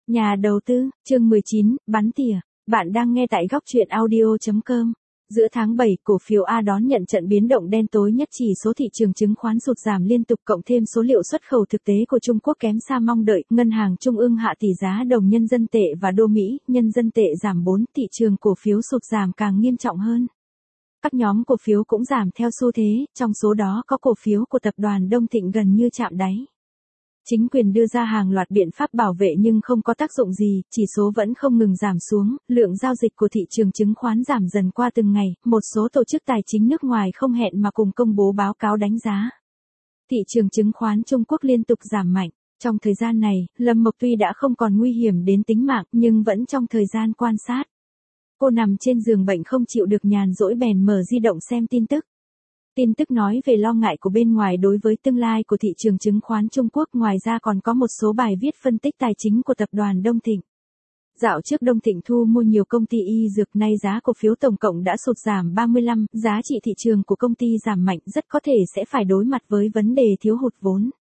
Nhà đầu tư, chương 19, bắn tỉa. Bạn đang nghe tại góc truyện audio.com. Giữa tháng 7, cổ phiếu A đón nhận trận biến động đen tối nhất, chỉ số thị trường chứng khoán sụt giảm liên tục, cộng thêm số liệu xuất khẩu thực tế của Trung Quốc kém xa mong đợi, ngân hàng trung ương hạ tỷ giá đồng nhân dân tệ và đô Mỹ, nhân dân tệ giảm 4, thị trường cổ phiếu sụt giảm càng nghiêm trọng hơn. Các nhóm cổ phiếu cũng giảm theo xu thế, trong số đó có cổ phiếu của tập đoàn Đông Thịnh gần như chạm đáy. Chính quyền đưa ra hàng loạt biện pháp bảo vệ nhưng không có tác dụng gì, chỉ số vẫn không ngừng giảm xuống, lượng giao dịch của thị trường chứng khoán giảm dần qua từng ngày, một số tổ chức tài chính nước ngoài không hẹn mà cùng công bố báo cáo đánh giá. Thị trường chứng khoán Trung Quốc liên tục giảm mạnh. Trong thời gian này, Lâm Mộc tuy đã không còn nguy hiểm đến tính mạng nhưng vẫn trong thời gian quan sát. Cô nằm trên giường bệnh không chịu được nhàn rỗi bèn mở di động xem tin tức. Tin tức nói về lo ngại của bên ngoài đối với tương lai của thị trường chứng khoán Trung Quốc, ngoài ra còn có một số bài viết phân tích tài chính của tập đoàn Đông Thịnh. Dạo trước Đông Thịnh thu mua nhiều công ty y dược, nay giá cổ phiếu tổng cộng đã sụt giảm 35, giá trị thị trường của công ty giảm mạnh, rất có thể sẽ phải đối mặt với vấn đề thiếu hụt vốn.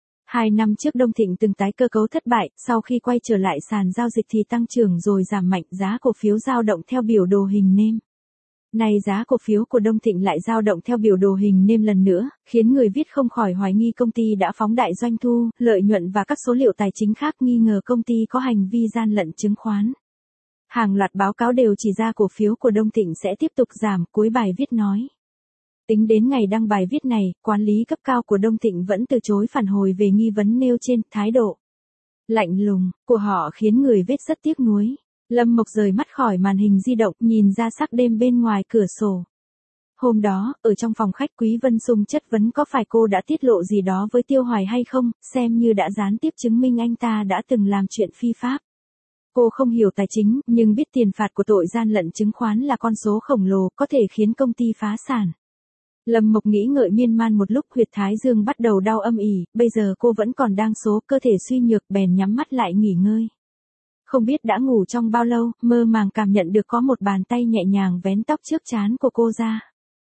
2 năm trước Đông Thịnh từng tái cơ cấu thất bại, sau khi quay trở lại sàn giao dịch thì tăng trưởng rồi giảm mạnh, giá cổ phiếu dao động theo biểu đồ hình nêm. Nay giá cổ phiếu của Đông Thịnh lại dao động theo biểu đồ hình nêm lần nữa, khiến người viết không khỏi hoài nghi công ty đã phóng đại doanh thu, lợi nhuận và các số liệu tài chính khác, nghi ngờ công ty có hành vi gian lận chứng khoán. Hàng loạt báo cáo đều chỉ ra cổ phiếu của Đông Thịnh sẽ tiếp tục giảm, cuối bài viết nói. Tính đến ngày đăng bài viết này, quản lý cấp cao của Đông Thịnh vẫn từ chối phản hồi về nghi vấn nêu trên, thái độ lạnh lùng của họ khiến người viết rất tiếc nuối. Lâm Mộc rời mắt khỏi màn hình di động, nhìn ra sắc đêm bên ngoài cửa sổ. Hôm đó, ở trong phòng khách, Quý Vân Sung chất vấn có phải cô đã tiết lộ gì đó với Tiêu Hoài hay không, xem như đã gián tiếp chứng minh anh ta đã từng làm chuyện phi pháp. Cô không hiểu tài chính, nhưng biết tiền phạt của tội gian lận chứng khoán là con số khổng lồ, có thể khiến công ty phá sản. Lâm Mộc nghĩ ngợi miên man một lúc, huyệt thái dương bắt đầu đau âm ỉ, bây giờ cô vẫn còn đang số, cơ thể suy nhược, bèn nhắm mắt lại nghỉ ngơi. Không biết đã ngủ trong bao lâu, mơ màng cảm nhận được có một bàn tay nhẹ nhàng vén tóc trước trán của cô ra.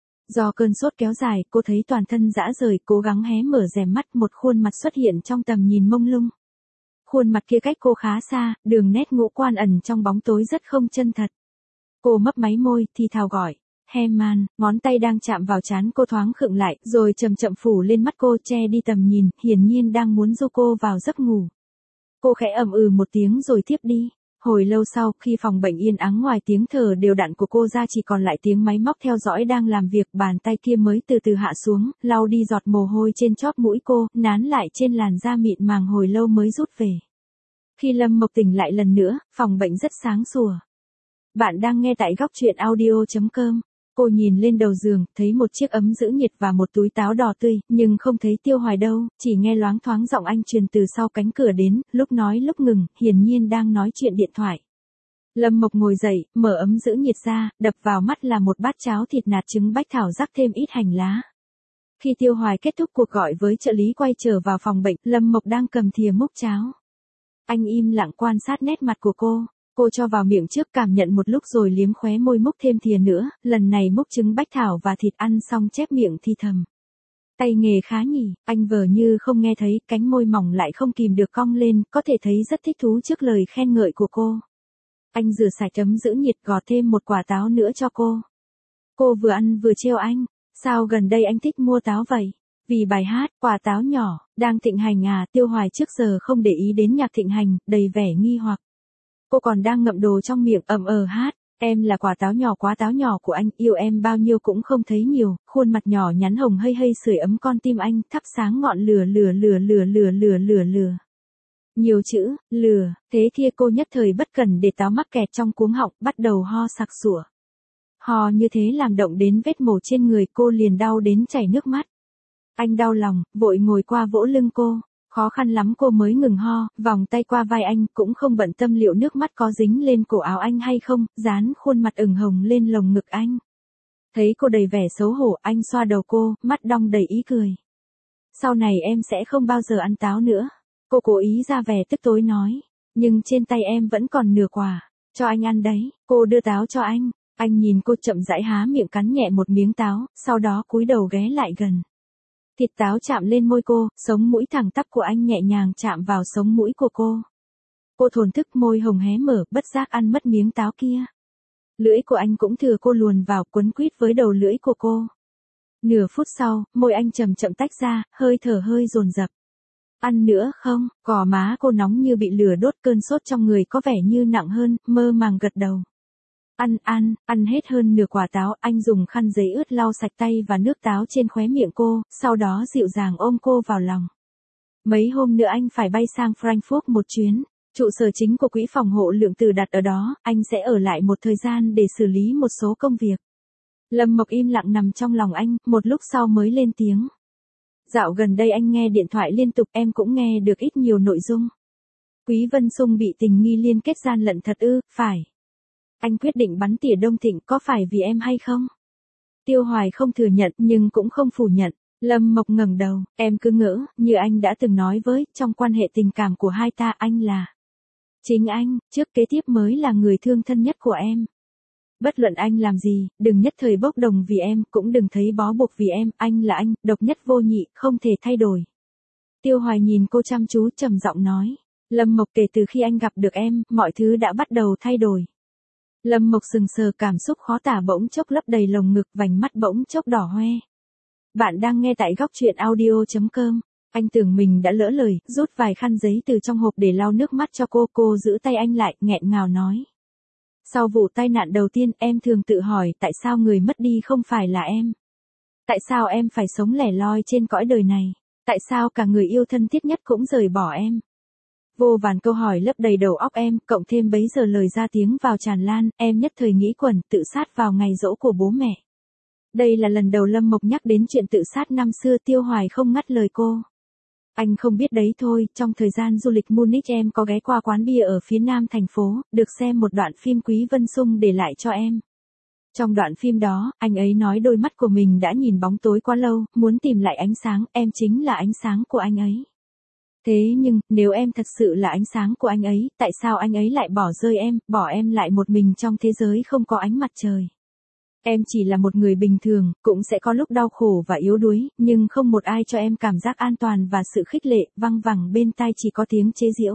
Do cơn sốt kéo dài, cô thấy toàn thân rã rời, cố gắng hé mở rèm mắt, một khuôn mặt xuất hiện trong tầm nhìn mông lung. Khuôn mặt kia cách cô khá xa, đường nét ngũ quan ẩn trong bóng tối rất không chân thật. Cô mấp máy môi, thì thào gọi, Heman, ngón tay đang chạm vào trán cô thoáng khựng lại, rồi chậm chậm phủ lên mắt cô, che đi tầm nhìn, hiển nhiên đang muốn dỗ cô vào giấc ngủ. Cô khẽ ầm một tiếng rồi tiếp đi. Hồi lâu sau, khi phòng bệnh yên ắng, ngoài tiếng thở đều đặn của cô ra chỉ còn lại tiếng máy móc theo dõi đang làm việc, bàn tay kia mới từ từ hạ xuống, lau đi giọt mồ hôi trên chóp mũi cô, nán lại trên làn da mịn màng hồi lâu mới rút về. Khi Lâm Mộc tỉnh lại lần nữa, phòng bệnh rất sáng sủa. Bạn đang nghe tại góc truyện audio.com. Cô nhìn lên đầu giường, thấy một chiếc ấm giữ nhiệt và một túi táo đỏ tươi, nhưng không thấy Tiêu Hoài đâu, chỉ nghe loáng thoáng giọng anh truyền từ sau cánh cửa đến, lúc nói lúc ngừng, hiển nhiên đang nói chuyện điện thoại. Lâm Mộc ngồi dậy, mở ấm giữ nhiệt ra, đập vào mắt là một bát cháo thịt nạc trứng bách thảo rắc thêm ít hành lá. Khi Tiêu Hoài kết thúc cuộc gọi với trợ lý quay trở vào phòng bệnh, Lâm Mộc đang cầm thìa múc cháo. Anh im lặng quan sát nét mặt của cô. Cô cho vào miệng trước, cảm nhận một lúc rồi liếm khóe môi múc thêm thìa nữa, lần này múc trứng bách thảo và thịt, ăn xong chép miệng thì thầm. Tay nghề khá nhỉ, anh vờ như không nghe thấy, cánh môi mỏng lại không kìm được cong lên, có thể thấy rất thích thú trước lời khen ngợi của cô. Anh rửa sạch ấm giữ nhiệt, gọt thêm một quả táo nữa cho cô. Cô vừa ăn vừa trêu anh, sao gần đây anh thích mua táo vậy? Vì bài hát, quả táo nhỏ, đang thịnh hành à? Tiêu Hoài trước giờ không để ý đến nhạc thịnh hành, đầy vẻ nghi hoặc. Cô còn đang ngậm đồ trong miệng, hát, em là quả táo nhỏ, quá táo nhỏ của anh, yêu em bao nhiêu cũng không thấy nhiều, khuôn mặt nhỏ nhắn hồng hây hây sưởi ấm con tim anh, thắp sáng ngọn lửa. Nhiều chữ, lửa, thế kia cô nhất thời bất cẩn để táo mắc kẹt trong cuống họng, bắt đầu ho sặc sủa. Ho như thế làm động đến vết mổ trên người, cô liền đau đến chảy nước mắt. Anh đau lòng, vội ngồi qua vỗ lưng cô. Khó khăn lắm cô mới ngừng ho, vòng tay qua vai anh, cũng không bận tâm liệu nước mắt có dính lên cổ áo anh hay không, dán khuôn mặt ửng hồng lên lồng ngực anh. Thấy cô đầy vẻ xấu hổ, anh xoa đầu cô, mắt đong đầy ý cười. Sau này em sẽ không bao giờ ăn táo nữa. Cô cố ý ra vẻ tức tối nói, nhưng trên tay em vẫn còn nửa quả, cho anh ăn đấy. Cô đưa táo cho anh nhìn cô chậm rãi há miệng cắn nhẹ một miếng táo, sau đó cúi đầu ghé lại gần. Thịt táo chạm lên môi cô, sống mũi thẳng tắp của anh nhẹ nhàng chạm vào sống mũi của cô. Cô thổn thức môi hồng hé mở, bất giác ăn mất miếng táo kia. Lưỡi của anh cũng thừa cô luồn vào quấn quýt với đầu lưỡi của cô. Nửa phút sau, môi anh chậm chậm tách ra, hơi thở hơi dồn dập. Ăn nữa không? Gò má cô nóng như bị lửa đốt, cơn sốt trong người có vẻ như nặng hơn, mơ màng gật đầu. Ăn hết hơn nửa quả táo, anh dùng khăn giấy ướt lau sạch tay và nước táo trên khóe miệng cô, sau đó dịu dàng ôm cô vào lòng. Mấy hôm nữa anh phải bay sang Frankfurt một chuyến, trụ sở chính của quỹ phòng hộ lượng tử đặt ở đó, anh sẽ ở lại một thời gian để xử lý một số công việc. Lâm Mộc im lặng nằm trong lòng anh, một lúc sau mới lên tiếng. Dạo gần đây anh nghe điện thoại liên tục, em cũng nghe được ít nhiều nội dung. Quý Vân Sung bị tình nghi liên kết gian lận thật ư? Phải. Anh quyết định bắn tỉa Đông Thịnh, có phải vì em hay không? Tiêu Hoài không thừa nhận nhưng cũng không phủ nhận. Lâm Mộc ngẩng đầu, em cứ ngỡ, như anh đã từng nói với, trong quan hệ tình cảm của hai ta anh là. Chính anh, trước kế tiếp mới là người thương thân nhất của em. Bất luận anh làm gì, đừng nhất thời bốc đồng vì em, cũng đừng thấy bó buộc vì em, anh là anh, độc nhất vô nhị, không thể thay đổi. Tiêu Hoài nhìn cô chăm chú trầm giọng nói. Lâm Mộc, kể từ khi anh gặp được em, mọi thứ đã bắt đầu thay đổi. Lâm Mộc sừng sờ, cảm xúc khó tả bỗng chốc lấp đầy lồng ngực, vành mắt bỗng chốc đỏ hoe. Bạn đang nghe tại góc truyện audio.com. Anh tưởng mình đã lỡ lời, rút vài khăn giấy từ trong hộp để lau nước mắt cho cô giữ tay anh lại, nghẹn ngào nói. Sau vụ tai nạn đầu tiên, em thường tự hỏi tại sao người mất đi không phải là em. Tại sao em phải sống lẻ loi trên cõi đời này? Tại sao cả người yêu thân thiết nhất cũng rời bỏ em? Vô vàn câu hỏi lấp đầy đầu óc em, cộng thêm bấy giờ lời ra tiếng vào tràn lan, em nhất thời nghĩ quẩn, tự sát vào ngày giỗ của bố mẹ. Đây là lần đầu Lâm Mộc nhắc đến chuyện tự sát năm xưa. Tiêu Hoài không ngắt lời cô. Anh không biết đấy thôi, trong thời gian du lịch Munich em có ghé qua quán bia ở phía nam thành phố, được xem một đoạn phim Quý Vân Sung để lại cho em. Trong đoạn phim đó, anh ấy nói đôi mắt của mình đã nhìn bóng tối quá lâu, muốn tìm lại ánh sáng, em chính là ánh sáng của anh ấy. Thế nhưng, nếu em thật sự là ánh sáng của anh ấy, tại sao anh ấy lại bỏ rơi em, bỏ em lại một mình trong thế giới không có ánh mặt trời? Em chỉ là một người bình thường, cũng sẽ có lúc đau khổ và yếu đuối, nhưng không một ai cho em cảm giác an toàn và sự khích lệ, văng vẳng bên tai chỉ có tiếng chế giễu.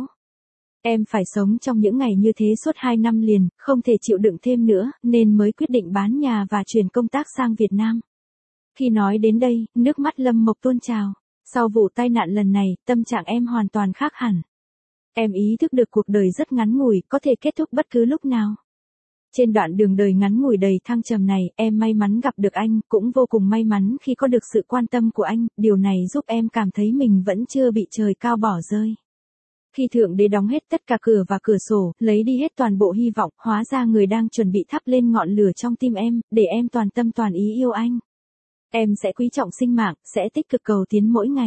Em phải sống trong những ngày như thế suốt 2 năm liền, không thể chịu đựng thêm nữa, nên mới quyết định bán nhà và chuyển công tác sang Việt Nam. Khi nói đến đây, nước mắt Lâm Mộc tuôn trào. Sau vụ tai nạn lần này, tâm trạng em hoàn toàn khác hẳn. Em ý thức được cuộc đời rất ngắn ngủi, có thể kết thúc bất cứ lúc nào. Trên đoạn đường đời ngắn ngủi đầy thăng trầm này, em may mắn gặp được anh, cũng vô cùng may mắn khi có được sự quan tâm của anh, điều này giúp em cảm thấy mình vẫn chưa bị trời cao bỏ rơi. Khi Thượng Đế đóng hết tất cả cửa và cửa sổ, lấy đi hết toàn bộ hy vọng, hóa ra người đang chuẩn bị thắp lên ngọn lửa trong tim em, để em toàn tâm toàn ý yêu anh. Em sẽ quý trọng sinh mạng, sẽ tích cực cầu tiến mỗi ngày.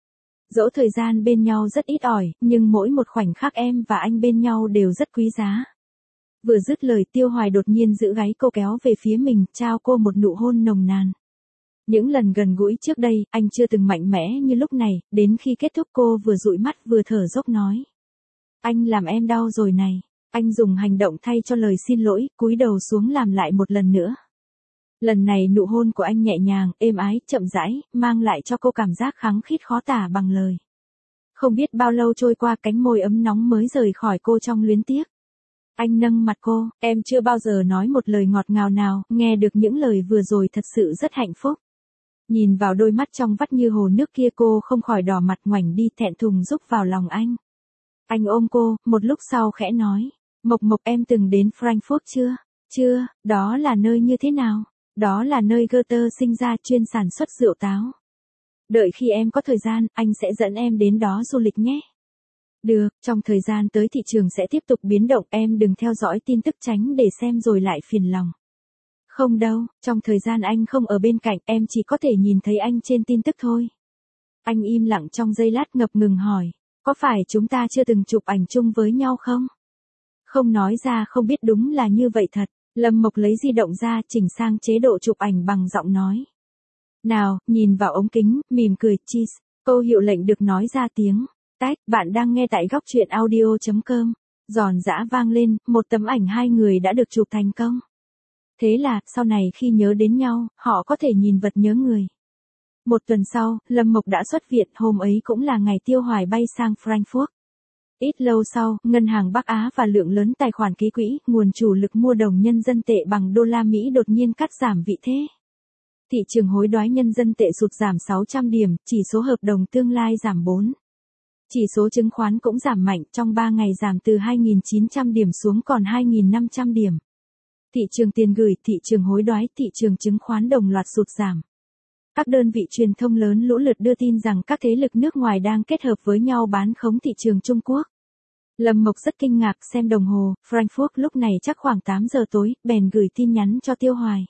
Dẫu thời gian bên nhau rất ít ỏi, nhưng mỗi một khoảnh khắc em và anh bên nhau đều rất quý giá. Vừa dứt lời, Tiêu Hoài đột nhiên giữ gáy cô kéo về phía mình, trao cô một nụ hôn nồng nàn. Những lần gần gũi trước đây, anh chưa từng mạnh mẽ như lúc này, đến khi kết thúc cô vừa dụi mắt vừa thở dốc nói. Anh làm em đau rồi này. Anh dùng hành động thay cho lời xin lỗi, cúi đầu xuống làm lại một lần nữa. Lần này nụ hôn của anh nhẹ nhàng, êm ái, chậm rãi, mang lại cho cô cảm giác khăng khít khó tả bằng lời. Không biết bao lâu trôi qua, cánh môi ấm nóng mới rời khỏi cô trong luyến tiếc. Anh nâng mặt cô, em chưa bao giờ nói một lời ngọt ngào nào, nghe được những lời vừa rồi thật sự rất hạnh phúc. Nhìn vào đôi mắt trong vắt như hồ nước kia, cô không khỏi đỏ mặt ngoảnh đi, thẹn thùng rúc vào lòng anh. Anh ôm cô, một lúc sau khẽ nói, Mộc Mộc, em từng đến Frankfurt chưa? Chưa, đó là nơi như thế nào? Đó là nơi Goethe sinh ra, chuyên sản xuất rượu táo. Đợi khi em có thời gian, anh sẽ dẫn em đến đó du lịch nhé. Được, trong thời gian tới thị trường sẽ tiếp tục biến động, em đừng theo dõi tin tức tránh để xem rồi lại phiền lòng. Không đâu, trong thời gian anh không ở bên cạnh, em chỉ có thể nhìn thấy anh trên tin tức thôi. Anh im lặng trong giây lát, ngập ngừng hỏi, có phải chúng ta chưa từng chụp ảnh chung với nhau không? Không nói ra không biết, đúng là như vậy thật. Lâm Mộc lấy di động ra, chỉnh sang chế độ chụp ảnh bằng giọng nói. Nào, nhìn vào ống kính, mỉm cười, cheese. Câu hiệu lệnh được nói ra tiếng. Tách, bạn đang nghe tại góc truyện audio.com. Giòn giã vang lên, một tấm ảnh hai người đã được chụp thành công. Thế là, sau này khi nhớ đến nhau, họ có thể nhìn vật nhớ người. Một tuần sau, Lâm Mộc đã xuất viện, hôm ấy cũng là ngày Tiêu Hoài bay sang Frankfurt. Ít lâu sau, ngân hàng Bắc Á và lượng lớn tài khoản ký quỹ, nguồn chủ lực mua đồng nhân dân tệ bằng đô la Mỹ đột nhiên cắt giảm vị thế. Thị trường hối đoái nhân dân tệ sụt giảm 600 điểm, chỉ số hợp đồng tương lai giảm 4. Chỉ số chứng khoán cũng giảm mạnh, trong 3 ngày giảm từ 2.900 điểm xuống còn 2.500 điểm. Thị trường tiền gửi, thị trường hối đoái, thị trường chứng khoán đồng loạt sụt giảm. Các đơn vị truyền thông lớn lũ lượt đưa tin rằng các thế lực nước ngoài đang kết hợp với nhau bán khống thị trường Trung Quốc. Lâm Mộc rất kinh ngạc xem đồng hồ, Frankfurt lúc này chắc khoảng 8 giờ tối, bèn gửi tin nhắn cho Tiêu Hoài.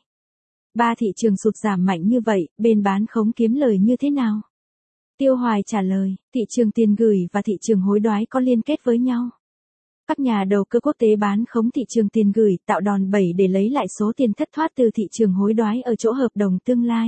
Ba thị trường sụt giảm mạnh như vậy, bên bán khống kiếm lời như thế nào? Tiêu Hoài trả lời, thị trường tiền gửi và thị trường hối đoái có liên kết với nhau. Các nhà đầu cơ quốc tế bán khống thị trường tiền gửi tạo đòn bẩy để lấy lại số tiền thất thoát từ thị trường hối đoái ở chỗ hợp đồng tương lai.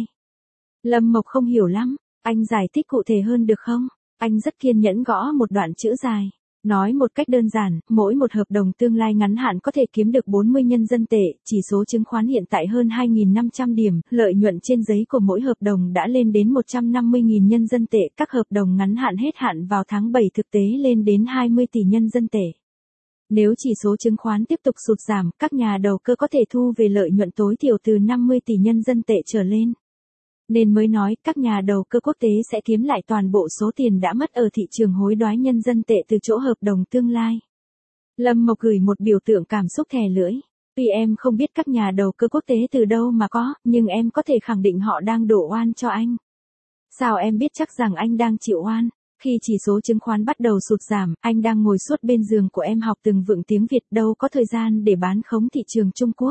Lâm Mộc không hiểu lắm, anh giải thích cụ thể hơn được không? Anh rất kiên nhẫn gõ một đoạn chữ dài. Nói một cách đơn giản, mỗi một hợp đồng tương lai ngắn hạn có thể kiếm được 40 nhân dân tệ, chỉ số chứng khoán hiện tại hơn 2.500 điểm, lợi nhuận trên giấy của mỗi hợp đồng đã lên đến 150.000 nhân dân tệ, các hợp đồng ngắn hạn hết hạn vào tháng 7 thực tế lên đến 20 tỷ nhân dân tệ. Nếu chỉ số chứng khoán tiếp tục sụt giảm, các nhà đầu cơ có thể thu về lợi nhuận tối thiểu từ 50 tỷ nhân dân tệ trở lên. Nên mới nói các nhà đầu cơ quốc tế sẽ kiếm lại toàn bộ số tiền đã mất ở thị trường hối đoái nhân dân tệ từ chỗ hợp đồng tương lai. Lâm Mộc gửi một biểu tượng cảm xúc thè lưỡi. Tuy em không biết các nhà đầu cơ quốc tế từ đâu mà có, nhưng em có thể khẳng định họ đang đổ oan cho anh. Sao em biết chắc rằng anh đang chịu oan? Khi chỉ số chứng khoán bắt đầu sụt giảm, anh đang ngồi suốt bên giường của em học từng vựng tiếng Việt, đâu có thời gian để bán khống thị trường Trung Quốc.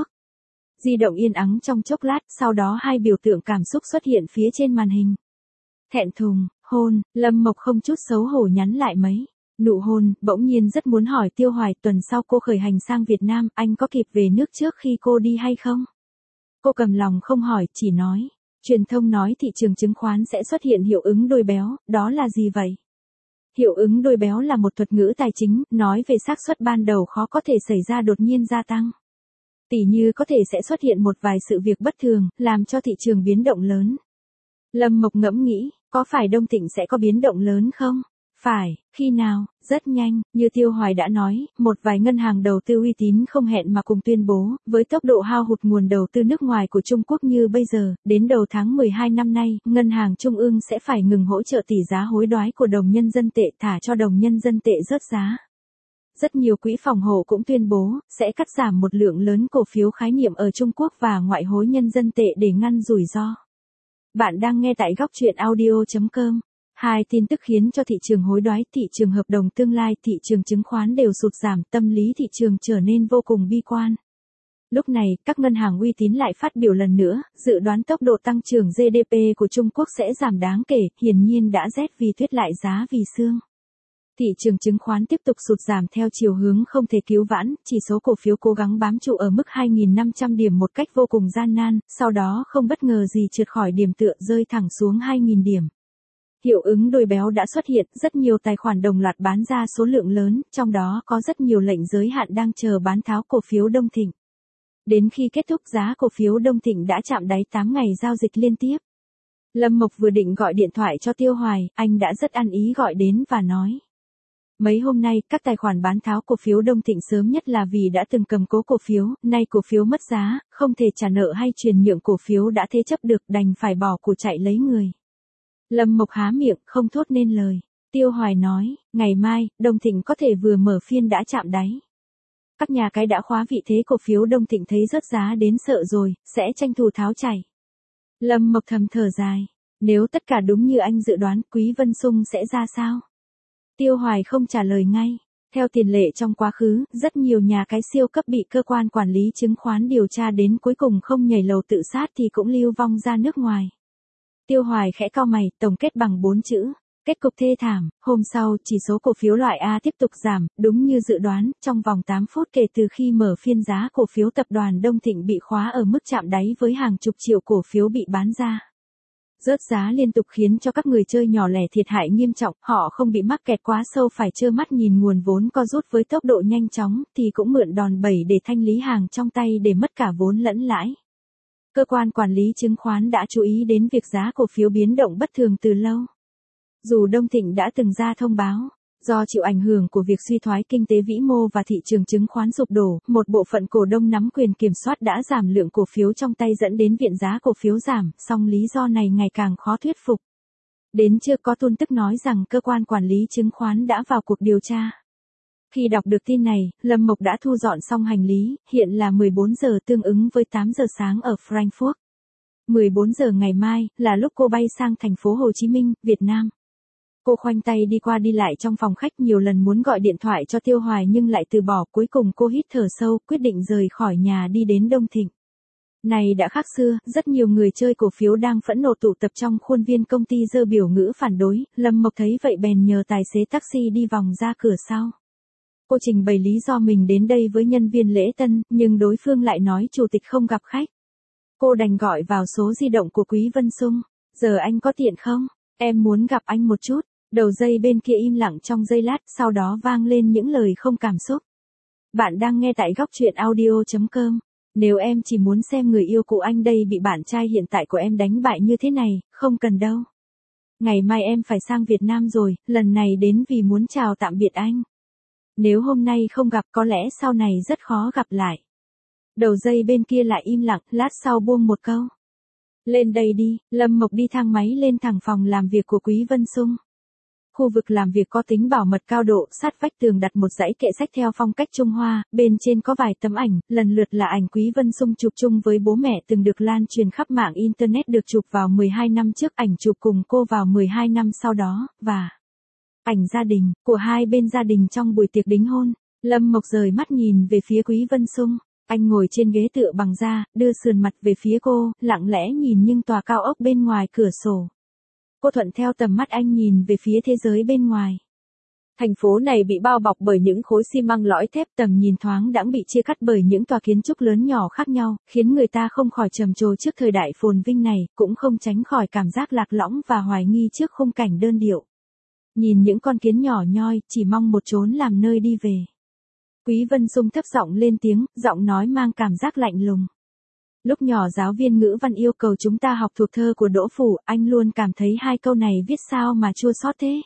Di động yên ắng trong chốc lát, sau đó hai biểu tượng cảm xúc xuất hiện phía trên màn hình. Thẹn thùng, hôn, Lâm Mộc không chút xấu hổ nhắn lại mấy. Nụ hôn, bỗng nhiên rất muốn hỏi Tiêu Hoài tuần sau cô khởi hành sang Việt Nam, anh có kịp về nước trước khi cô đi hay không? Cô cầm lòng không hỏi, chỉ nói. Truyền thông nói thị trường chứng khoán sẽ xuất hiện hiệu ứng đôi béo, đó là gì vậy? Hiệu ứng đôi béo là một thuật ngữ tài chính, nói về xác suất ban đầu khó có thể xảy ra đột nhiên gia tăng. Tỉ như có thể sẽ xuất hiện một vài sự việc bất thường, làm cho thị trường biến động lớn. Lâm Mộc ngẫm nghĩ, có phải Đông Thịnh sẽ có biến động lớn không? Phải, khi nào? Rất nhanh, như Tiêu Hoài đã nói, một vài ngân hàng đầu tư uy tín không hẹn mà cùng tuyên bố, với tốc độ hao hụt nguồn đầu tư nước ngoài của Trung Quốc như bây giờ, đến đầu tháng 12 năm nay, ngân hàng trung ương sẽ phải ngừng hỗ trợ tỷ giá hối đoái của đồng nhân dân tệ, thả cho đồng nhân dân tệ rớt giá. Rất nhiều quỹ phòng hộ cũng tuyên bố, sẽ cắt giảm một lượng lớn cổ phiếu khái niệm ở Trung Quốc và ngoại hối nhân dân tệ để ngăn rủi ro. Bạn đang nghe tại góc truyện audio.com. Hai tin tức khiến cho thị trường hối đoái, thị trường hợp đồng tương lai, thị trường chứng khoán đều sụt giảm, tâm lý thị trường trở nên vô cùng bi quan. Lúc này, các ngân hàng uy tín lại phát biểu lần nữa, dự đoán tốc độ tăng trưởng GDP của Trung Quốc sẽ giảm đáng kể, hiển nhiên đã rét vì tuyết lại giá vì sương. Thị trường chứng khoán tiếp tục sụt giảm theo chiều hướng không thể cứu vãn, chỉ số cổ phiếu cố gắng bám trụ ở mức 2.500 điểm một cách vô cùng gian nan, sau đó không bất ngờ gì trượt khỏi điểm tựa rơi thẳng xuống 2.000 điểm. Hiệu ứng đôi béo đã xuất hiện, rất nhiều tài khoản đồng loạt bán ra số lượng lớn, trong đó có rất nhiều lệnh giới hạn đang chờ bán tháo cổ phiếu Đông Thịnh. Đến khi kết thúc giá cổ phiếu Đông Thịnh đã chạm đáy 8 ngày giao dịch liên tiếp. Lâm Mộc vừa định gọi điện thoại cho Tiêu Hoài, anh đã rất ăn ý gọi đến và nói. Mấy hôm nay, các tài khoản bán tháo cổ phiếu Đông Thịnh sớm nhất là vì đã từng cầm cố cổ phiếu, nay cổ phiếu mất giá, không thể trả nợ hay chuyển nhượng cổ phiếu đã thế chấp được, đành phải bỏ của chạy lấy người. Lâm Mộc há miệng, không thốt nên lời. Tiêu Hoài nói, ngày mai, Đông Thịnh có thể vừa mở phiên đã chạm đáy. Các nhà cái đã khóa vị thế cổ phiếu Đông Thịnh thấy rớt giá đến sợ rồi, sẽ tranh thủ tháo chạy. Lâm Mộc thầm thở dài. Nếu tất cả đúng như anh dự đoán, Quý Vân Sung sẽ ra sao? Tiêu Hoài không trả lời ngay. Theo tiền lệ trong quá khứ, rất nhiều nhà cái siêu cấp bị cơ quan quản lý chứng khoán điều tra đến cuối cùng không nhảy lầu tự sát thì cũng lưu vong ra nước ngoài. Tiêu Hoài khẽ cau mày, tổng kết bằng 4 chữ. Kết cục thê thảm. Hôm sau, chỉ số cổ phiếu loại A tiếp tục giảm, đúng như dự đoán, trong vòng 8 phút kể từ khi mở phiên giá cổ phiếu tập đoàn Đông Thịnh bị khóa ở mức chạm đáy với hàng chục triệu cổ phiếu bị bán ra. Rớt giá liên tục khiến cho các người chơi nhỏ lẻ thiệt hại nghiêm trọng, họ không bị mắc kẹt quá sâu phải trơ mắt nhìn nguồn vốn co rút với tốc độ nhanh chóng, thì cũng mượn đòn bẩy để thanh lý hàng trong tay để mất cả vốn lẫn lãi. Cơ quan quản lý chứng khoán đã chú ý đến việc giá cổ phiếu biến động bất thường từ lâu. Dù Đông Thịnh đã từng ra thông báo, Do chịu ảnh hưởng của việc suy thoái kinh tế vĩ mô và thị trường chứng khoán sụp đổ, một bộ phận cổ đông nắm quyền kiểm soát đã giảm lượng cổ phiếu trong tay dẫn đến viện giá cổ phiếu giảm, song lý do này ngày càng khó thuyết phục. Đến chưa có tin tức nói rằng cơ quan quản lý chứng khoán đã vào cuộc điều tra. Khi đọc được tin này, Lâm Mộc đã thu dọn xong hành lý, hiện là 14 giờ tương ứng với 8 giờ sáng ở Frankfurt. 14 giờ ngày mai là lúc cô bay sang thành phố Hồ Chí Minh, Việt Nam. Cô khoanh tay đi qua đi lại trong phòng khách nhiều lần muốn gọi điện thoại cho Tiêu Hoài nhưng lại từ bỏ, cuối cùng cô hít thở sâu, quyết định rời khỏi nhà đi đến Đông Thịnh. Này đã khác xưa, rất nhiều người chơi cổ phiếu đang phẫn nộ tụ tập trong khuôn viên công ty giơ biểu ngữ phản đối, Lâm Mộc thấy vậy bèn nhờ tài xế taxi đi vòng ra cửa sau. Cô trình bày lý do mình đến đây với nhân viên lễ tân, nhưng đối phương lại nói chủ tịch không gặp khách. Cô đành gọi vào số di động của Quý Vân Sung. Giờ anh có tiện không? Em muốn gặp anh một chút. Đầu dây bên kia im lặng trong giây lát, sau đó vang lên những lời không cảm xúc. Bạn đang nghe tại góc truyện audio.com. Nếu em chỉ muốn xem người yêu cũ anh đây bị bạn trai hiện tại của em đánh bại như thế này, không cần đâu. Ngày mai em phải sang Việt Nam rồi, lần này đến vì muốn chào tạm biệt anh. Nếu hôm nay không gặp có lẽ sau này rất khó gặp lại. Đầu dây bên kia lại im lặng, lát sau buông một câu. Lên đây đi, Lâm Mộc đi thang máy lên thẳng phòng làm việc của Quý Vân Sung. Khu vực làm việc có tính bảo mật cao độ, sát vách tường đặt một dãy kệ sách theo phong cách Trung Hoa, bên trên có vài tấm ảnh, lần lượt là ảnh Quý Vân Sung chụp chung với bố mẹ từng được lan truyền khắp mạng Internet, được chụp vào 12 năm trước, ảnh chụp cùng cô vào 12 năm sau đó, và ảnh gia đình, của hai bên gia đình trong buổi tiệc đính hôn. Lâm Mộc rời mắt nhìn về phía Quý Vân Sung. Anh ngồi trên ghế tựa bằng da, đưa sườn mặt về phía cô, lặng lẽ nhìn những tòa cao ốc bên ngoài cửa sổ. Cô thuận theo tầm mắt anh nhìn về phía thế giới bên ngoài. Thành phố này bị bao bọc bởi những khối xi măng lõi thép, tầm nhìn thoáng đãng bị chia cắt bởi những tòa kiến trúc lớn nhỏ khác nhau, khiến người ta không khỏi trầm trồ trước thời đại phồn vinh này, cũng không tránh khỏi cảm giác lạc lõng và hoài nghi trước khung cảnh đơn điệu. Nhìn những con kiến nhỏ nhoi, chỉ mong một chốn làm nơi đi về. Quý Vân Sung thấp giọng lên tiếng, giọng nói mang cảm giác lạnh lùng. Lúc nhỏ giáo viên ngữ văn yêu cầu chúng ta học thuộc thơ của Đỗ Phủ, anh luôn cảm thấy hai câu này viết sao mà chua xót thế.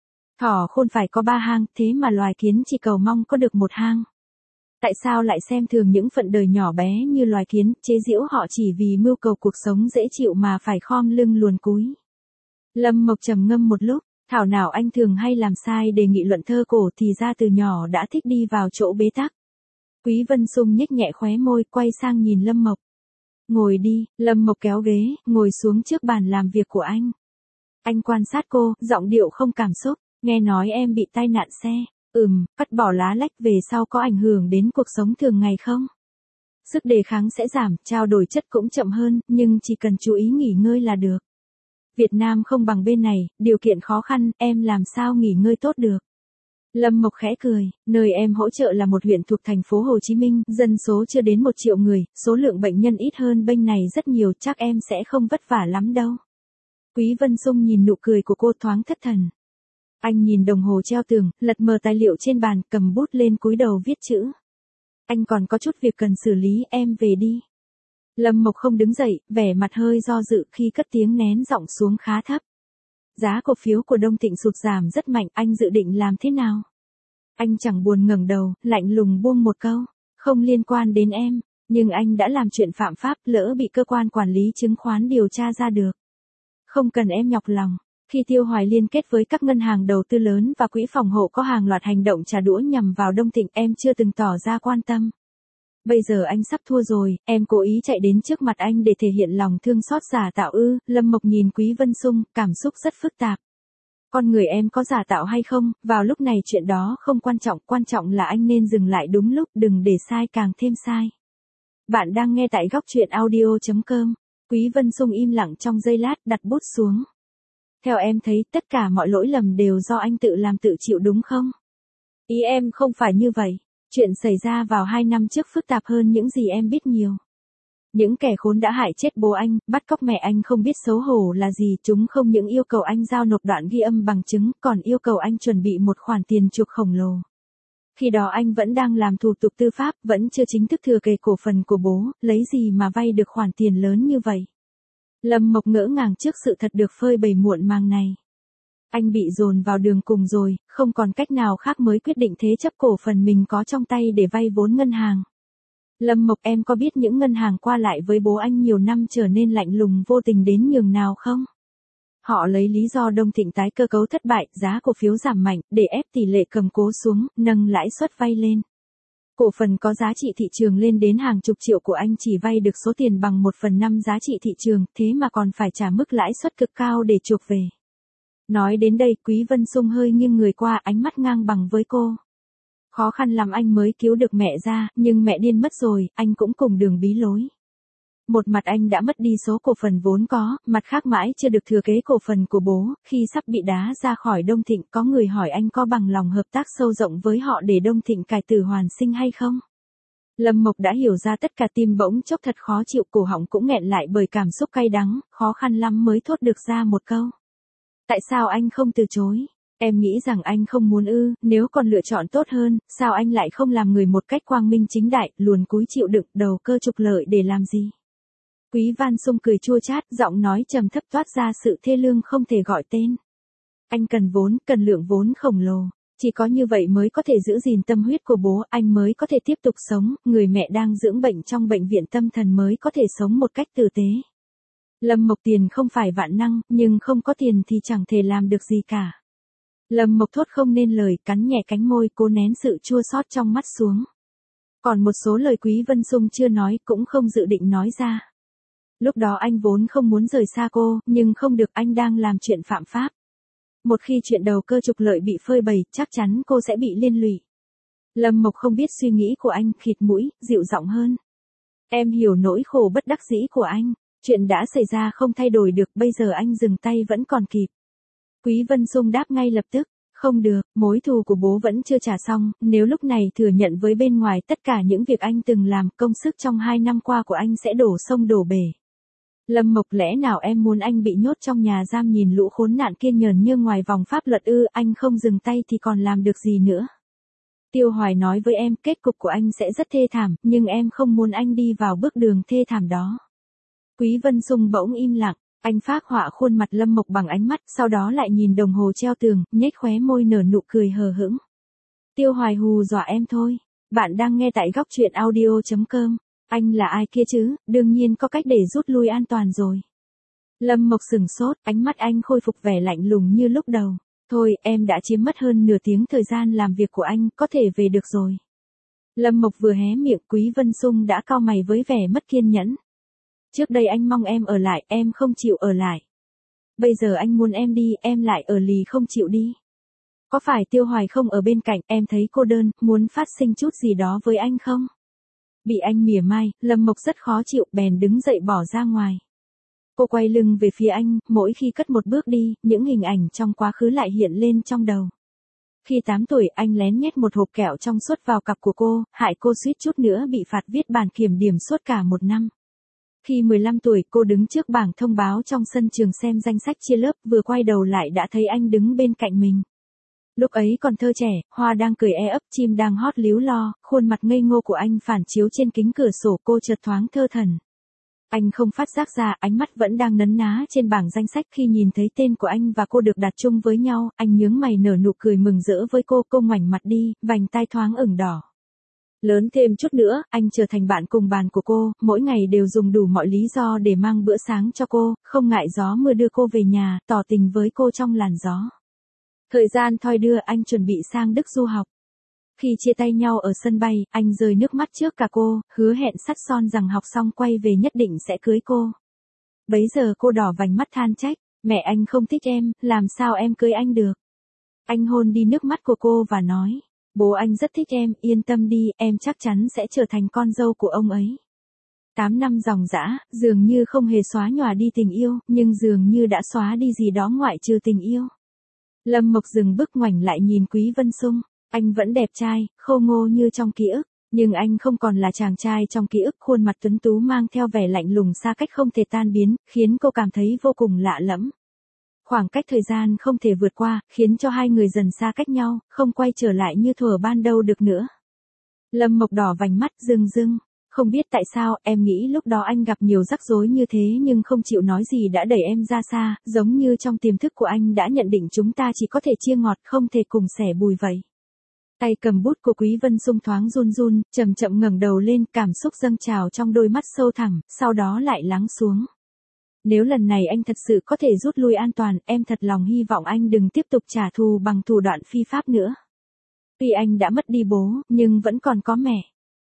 Thỏ khôn phải có 3 hang, thế mà loài kiến chỉ cầu mong có được 1 hang. Tại sao lại xem thường những phận đời nhỏ bé như loài kiến, chế giễu họ chỉ vì mưu cầu cuộc sống dễ chịu mà phải khom lưng luồn cúi. Lâm Mộc trầm ngâm một lúc, thảo nào anh thường hay làm sai để nghị luận thơ cổ, thì ra từ nhỏ đã thích đi vào chỗ bế tắc. Quý Vân Sung nhếch nhẹ khóe môi, quay sang nhìn Lâm Mộc. Ngồi đi, Lâm Mộc kéo ghế, ngồi xuống trước bàn làm việc của anh. Anh quan sát cô, giọng điệu không cảm xúc, nghe nói em bị tai nạn xe. Cắt bỏ lá lách về sau có ảnh hưởng đến cuộc sống thường ngày không? Sức đề kháng sẽ giảm, trao đổi chất cũng chậm hơn, nhưng chỉ cần chú ý nghỉ ngơi là được. Việt Nam không bằng bên này, điều kiện khó khăn, em làm sao nghỉ ngơi tốt được. Lâm Mộc khẽ cười, nơi em hỗ trợ là một huyện thuộc thành phố Hồ Chí Minh, dân số chưa đến 1 triệu người, số lượng bệnh nhân ít hơn bên này rất nhiều, chắc em sẽ không vất vả lắm đâu. Quý Vân Sung nhìn nụ cười của cô thoáng thất thần. Anh nhìn đồng hồ treo tường, lật mờ tài liệu trên bàn, cầm bút lên cúi đầu viết chữ. Anh còn có chút việc cần xử lý, em về đi. Lâm Mộc không đứng dậy, vẻ mặt hơi do dự khi cất tiếng, nén giọng xuống khá thấp. Giá cổ phiếu của Đông Thịnh sụt giảm rất mạnh, anh dự định làm thế nào? Anh chẳng buồn ngẩng đầu, lạnh lùng buông một câu. Không liên quan đến em, nhưng anh đã làm chuyện phạm pháp, lỡ bị cơ quan quản lý chứng khoán điều tra ra được. Không cần em nhọc lòng. Khi Tiêu Hoài liên kết với các ngân hàng đầu tư lớn và quỹ phòng hộ có hàng loạt hành động trả đũa nhằm vào Đông Thịnh, em chưa từng tỏ ra quan tâm. Bây giờ anh sắp thua rồi, em cố ý chạy đến trước mặt anh để thể hiện lòng thương xót giả tạo ư? Lâm Mộc nhìn Quý Vân Sung, cảm xúc rất phức tạp. Con người em có giả tạo hay không, vào lúc này chuyện đó không quan trọng là anh nên dừng lại đúng lúc, đừng để sai càng thêm sai. Bạn đang nghe tại góc truyện audio.com. Quý Vân Sung im lặng trong giây lát, đặt bút xuống. Theo em thấy, tất cả mọi lỗi lầm đều do anh tự làm tự chịu đúng không? Ý em không phải như vậy. Chuyện xảy ra vào 2 năm trước phức tạp hơn những gì em biết nhiều. Những kẻ khốn đã hại chết bố anh, bắt cóc mẹ anh không biết xấu hổ là gì, chúng không những yêu cầu anh giao nộp đoạn ghi âm bằng chứng, còn yêu cầu anh chuẩn bị một khoản tiền chuộc khổng lồ. Khi đó anh vẫn đang làm thủ tục tư pháp, vẫn chưa chính thức thừa kế cổ phần của bố, lấy gì mà vay được khoản tiền lớn như vậy. Lâm Mộc ngỡ ngàng trước sự thật được phơi bày muộn màng này. Anh bị dồn vào đường cùng rồi, không còn cách nào khác mới quyết định thế chấp cổ phần mình có trong tay để vay vốn ngân hàng. Lâm Mộc, em có biết những ngân hàng qua lại với bố anh nhiều năm trở nên lạnh lùng vô tình đến nhường nào không? Họ lấy lý do Đông Thịnh tái cơ cấu thất bại, giá cổ phiếu giảm mạnh, để ép tỷ lệ cầm cố xuống, nâng lãi suất vay lên. Cổ phần có giá trị thị trường lên đến hàng chục triệu của anh chỉ vay được số tiền bằng 1/5 giá trị thị trường, thế mà còn phải trả mức lãi suất cực cao để chuộc về. Nói đến đây, Quý Vân Sung hơi nghiêng người qua, ánh mắt ngang bằng với cô. Khó khăn lắm anh mới cứu được mẹ ra, nhưng mẹ điên mất rồi, anh cũng cùng đường bí lối. Một mặt anh đã mất đi số cổ phần vốn có, mặt khác mãi chưa được thừa kế cổ phần của bố, khi sắp bị đá ra khỏi Đông Thịnh, có người hỏi anh có bằng lòng hợp tác sâu rộng với họ để Đông Thịnh cải tử hoàn sinh hay không? Lâm Mộc đã hiểu ra tất cả, tim bỗng chốc thật khó chịu, cổ họng cũng nghẹn lại bởi cảm xúc cay đắng, khó khăn lắm mới thốt được ra một câu. Tại sao anh không từ chối? Em nghĩ rằng anh không muốn ư, nếu còn lựa chọn tốt hơn, sao anh lại không làm người một cách quang minh chính đại, luồn cúi chịu đựng, đầu cơ trục lợi để làm gì? Quý Văn Sung cười chua chát, giọng nói trầm thấp toát ra sự thê lương không thể gọi tên. Anh cần vốn, cần lượng vốn khổng lồ. Chỉ có như vậy mới có thể giữ gìn tâm huyết của bố, anh mới có thể tiếp tục sống, người mẹ đang dưỡng bệnh trong bệnh viện tâm thần mới có thể sống một cách tử tế. Lâm Mộc, tiền không phải vạn năng, nhưng không có tiền thì chẳng thể làm được gì cả. Lâm Mộc thốt không nên lời, cắn nhẹ cánh môi, cố nén sự chua xót trong mắt xuống. Còn một số lời Quý Vân Sung chưa nói, cũng không dự định nói ra. Lúc đó anh vốn không muốn rời xa cô, nhưng không được, anh đang làm chuyện phạm pháp. Một khi chuyện đầu cơ trục lợi bị phơi bày, chắc chắn cô sẽ bị liên lụy. Lâm Mộc không biết suy nghĩ của anh, khịt mũi, dịu giọng hơn. Em hiểu nỗi khổ bất đắc dĩ của anh. Chuyện đã xảy ra không thay đổi được, bây giờ anh dừng tay vẫn còn kịp. Quý Vân Sung đáp ngay lập tức. Không được, mối thù của bố vẫn chưa trả xong, nếu lúc này thừa nhận với bên ngoài tất cả những việc anh từng làm, công sức trong 2 năm qua của anh sẽ đổ sông đổ bể. Lâm Mộc, lẽ nào em muốn anh bị nhốt trong nhà giam nhìn lũ khốn nạn kia nhờn nhơ ngoài vòng pháp luật ư? Anh không dừng tay thì còn làm được gì nữa. Tiêu Hoài nói với em, kết cục của anh sẽ rất thê thảm, nhưng em không muốn anh đi vào bước đường thê thảm đó. Quý Vân Sung bỗng im lặng, anh phác họa khuôn mặt Lâm Mộc bằng ánh mắt, sau đó lại nhìn đồng hồ treo tường, nhếch khóe môi nở nụ cười hờ hững. Tiêu Hoài hù dọa em thôi. Bạn đang nghe tại góc truyện audio.com. Anh là ai kia chứ, đương nhiên có cách để rút lui an toàn rồi. Lâm Mộc sừng sốt, ánh mắt anh khôi phục vẻ lạnh lùng như lúc đầu. Thôi, em đã chiếm mất hơn nửa tiếng thời gian làm việc của anh, có thể về được rồi. Lâm Mộc vừa hé miệng, Quý Vân Sung đã cau mày với vẻ mất kiên nhẫn. Trước đây anh mong em ở lại, em không chịu ở lại. Bây giờ anh muốn em đi, em lại ở lì không chịu đi. Có phải Tiêu Hoài không ở bên cạnh, em thấy cô đơn, muốn phát sinh chút gì đó với anh không? Bị anh mỉa mai, Lâm Mộc rất khó chịu, bèn đứng dậy bỏ ra ngoài. Cô quay lưng về phía anh, mỗi khi cất một bước đi, những hình ảnh trong quá khứ lại hiện lên trong đầu. Khi 8 tuổi, anh lén nhét một hộp kẹo trong suốt vào cặp của cô, hại cô suýt chút nữa bị phạt viết bản kiểm điểm suốt cả 1 năm. Khi 15 tuổi, cô đứng trước bảng thông báo trong sân trường xem danh sách chia lớp, vừa quay đầu lại đã thấy anh đứng bên cạnh mình. Lúc ấy còn thơ trẻ, hoa đang cười ấp, chim đang hót líu lo, khuôn mặt ngây ngô của anh phản chiếu trên kính cửa sổ, cô chợt thoáng thơ thẩn. Anh không phát giác ra, ánh mắt vẫn đang nấn ná trên bảng danh sách. Khi nhìn thấy tên của anh và cô được đặt chung với nhau, anh nhướng mày nở nụ cười mừng rỡ với cô ngoảnh mặt đi, vành tai thoáng ửng đỏ. Lớn thêm chút nữa, anh trở thành bạn cùng bàn của cô, mỗi ngày đều dùng đủ mọi lý do để mang bữa sáng cho cô, không ngại gió mưa đưa cô về nhà, tỏ tình với cô trong làn gió. Thời gian thoi đưa, anh chuẩn bị sang Đức du học. Khi chia tay nhau ở sân bay, anh rơi nước mắt trước cả cô, hứa hẹn sắt son rằng học xong quay về nhất định sẽ cưới cô. Bấy giờ cô đỏ vành mắt than trách, mẹ anh không thích em, làm sao em cưới anh được. Anh hôn đi nước mắt của cô và nói, bố anh rất thích em, yên tâm đi, em chắc chắn sẽ trở thành con dâu của ông ấy. 8 năm dòng dã, dường như không hề xóa nhòa đi tình yêu, nhưng dường như đã xóa đi gì đó ngoại trừ tình yêu. Lâm Mộc dừng bước ngoảnh lại nhìn Quý Vân Sung, anh vẫn đẹp trai, khô ngô như trong ký ức, nhưng anh không còn là chàng trai trong ký ức, khuôn mặt tuấn tú mang theo vẻ lạnh lùng xa cách không thể tan biến, khiến cô cảm thấy vô cùng lạ lẫm. Khoảng cách thời gian không thể vượt qua, khiến cho hai người dần xa cách nhau, không quay trở lại như thuở ban đầu được nữa. Lâm Mộc đỏ vành mắt, rưng rưng, Không biết tại sao, em nghĩ lúc đó anh gặp nhiều rắc rối như thế nhưng không chịu nói gì đã đẩy em ra xa, giống như trong tiềm thức của anh đã nhận định chúng ta chỉ có thể chia ngọt không thể cùng sẻ bùi vậy. Tay cầm bút của Quý Vân Sung thoáng run run, chậm chậm ngẩng đầu lên, cảm xúc dâng trào trong đôi mắt sâu thẳm, sau đó lại lắng xuống. Nếu lần này anh thật sự có thể rút lui an toàn, em thật lòng hy vọng anh đừng tiếp tục trả thù bằng thủ đoạn phi pháp nữa. Tuy anh đã mất đi bố, nhưng vẫn còn có mẹ.